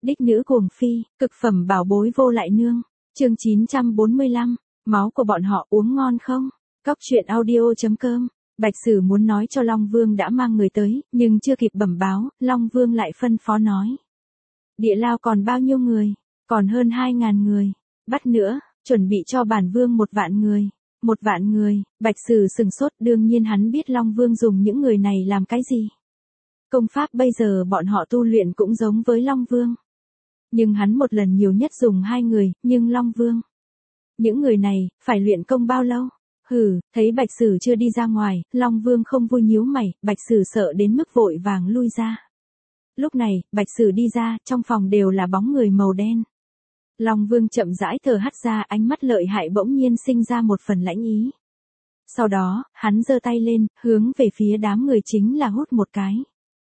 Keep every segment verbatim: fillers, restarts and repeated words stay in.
Đích nữ cuồng phi, cực phẩm bảo bối vô lại nương. Chương chín trăm bốn mươi lăm, máu của bọn họ uống ngon không? Cóc truyện audio chấm com. Bạch Sử muốn nói cho Long Vương đã mang người tới, nhưng chưa kịp bẩm báo, Long Vương lại phân phó nói. Địa lao còn bao nhiêu người? Còn hơn hai ngàn người. Bắt nữa, chuẩn bị cho bản vương một vạn người. Một vạn người, Bạch Sử sừng sốt, đương nhiên hắn biết Long Vương dùng những người này làm cái gì. Công pháp bây giờ bọn họ tu luyện cũng giống với Long Vương. Nhưng hắn một lần nhiều nhất dùng hai người, nhưng Long Vương. Những người này, phải luyện công bao lâu? Hừ, thấy Bạch Sử chưa đi ra ngoài, Long Vương không vui nhíu mày, Bạch Sử sợ đến mức vội vàng lui ra. Lúc này, Bạch Sử đi ra, trong phòng đều là bóng người màu đen. Long Vương chậm rãi thở hắt ra, ánh mắt lợi hại bỗng nhiên sinh ra một phần lãnh ý. Sau đó, hắn giơ tay lên, hướng về phía đám người chính là hút một cái.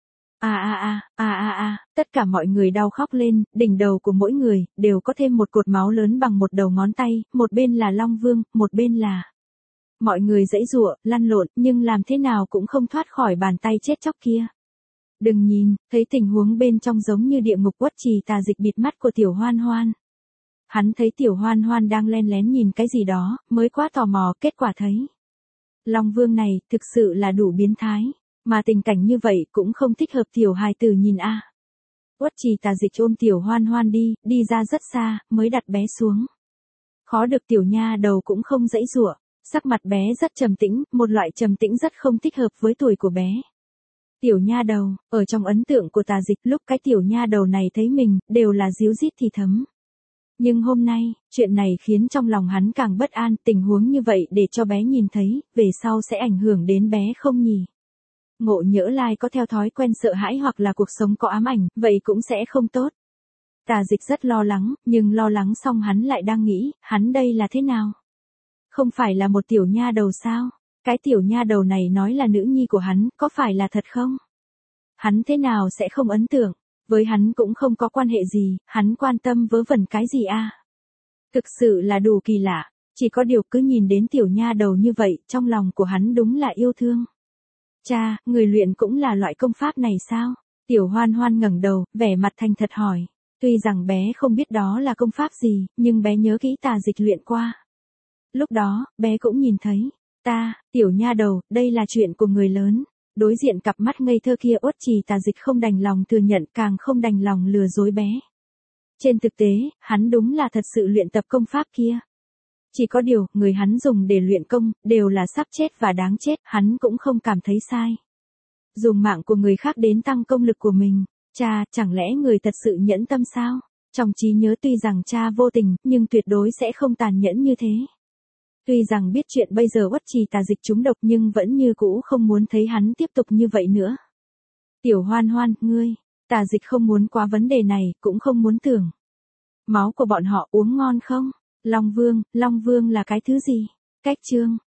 A a a, a a a, tất cả mọi người đau khóc lên, đỉnh đầu của mỗi người, đều có thêm một cột máu lớn bằng một đầu ngón tay, một bên là Long Vương, một bên là... Mọi người giãy giụa, lăn lộn, nhưng làm thế nào cũng không thoát khỏi bàn tay chết chóc kia. Đừng nhìn, thấy tình huống bên trong giống như địa ngục Uất Trì Tà Dịch bịt mắt của Tiểu Hoan Hoan. Hắn thấy Tiểu Hoan Hoan đang len lén nhìn cái gì đó, mới quá tò mò, kết quả thấy. Long Vương này, thực sự là đủ biến thái. Mà tình cảnh như vậy cũng không thích hợp tiểu hài tử nhìn a. À. Uất Trì Tà Dịch ôm Tiểu Hoan Hoan đi, đi ra rất xa, mới đặt bé xuống. Khó được tiểu nha đầu cũng không giãy giụa, sắc mặt bé rất trầm tĩnh, một loại trầm tĩnh rất không thích hợp với tuổi của bé. Tiểu nha đầu, ở trong ấn tượng của Tà Dịch lúc cái tiểu nha đầu này thấy mình, đều là díu dít thì thấm. Nhưng hôm nay, chuyện này khiến trong lòng hắn càng bất an, tình huống như vậy để cho bé nhìn thấy, về sau sẽ ảnh hưởng đến bé không nhỉ? Ngộ nhỡ lai có theo thói quen sợ hãi hoặc là cuộc sống có ám ảnh, vậy cũng sẽ không tốt. Tà Dịch rất lo lắng, nhưng lo lắng xong hắn lại đang nghĩ, hắn đây là thế nào? Không phải là một tiểu nha đầu sao? Cái tiểu nha đầu này nói là nữ nhi của hắn, có phải là thật không? Hắn thế nào sẽ không ấn tượng? Với hắn cũng không có quan hệ gì, hắn quan tâm vớ vẩn cái gì a? À? Thực sự là đủ kỳ lạ, chỉ có điều cứ nhìn đến tiểu nha đầu như vậy, trong lòng của hắn đúng là yêu thương. Cha, người luyện cũng là loại công pháp này sao? Tiểu Hoan Hoan ngẩng đầu, vẻ mặt thành thật hỏi. Tuy rằng bé không biết đó là công pháp gì, nhưng bé nhớ kỹ Tà Dịch luyện qua. Lúc đó, bé cũng nhìn thấy. Ta, tiểu nha đầu, đây là chuyện của người lớn. Đối diện cặp mắt ngây thơ kia Uất Trì Tà Dịch không đành lòng thừa nhận, càng không đành lòng lừa dối bé. Trên thực tế, hắn đúng là thật sự luyện tập công pháp kia. Chỉ có điều, người hắn dùng để luyện công, đều là sắp chết và đáng chết, hắn cũng không cảm thấy sai. Dùng mạng của người khác đến tăng công lực của mình. Cha, chẳng lẽ người thật sự nhẫn tâm sao? Trong trí nhớ tuy rằng cha vô tình, nhưng tuyệt đối sẽ không tàn nhẫn như thế. Tuy rằng biết chuyện bây giờ Uất Trì Tà Dịch trúng độc nhưng vẫn như cũ không muốn thấy hắn tiếp tục như vậy nữa. Tiểu Hoan Hoan, ngươi, Tà Dịch không muốn qua vấn đề này, cũng không muốn tưởng. Máu của bọn họ uống ngon không? Long Vương, Long Vương là cái thứ gì? Cách chương,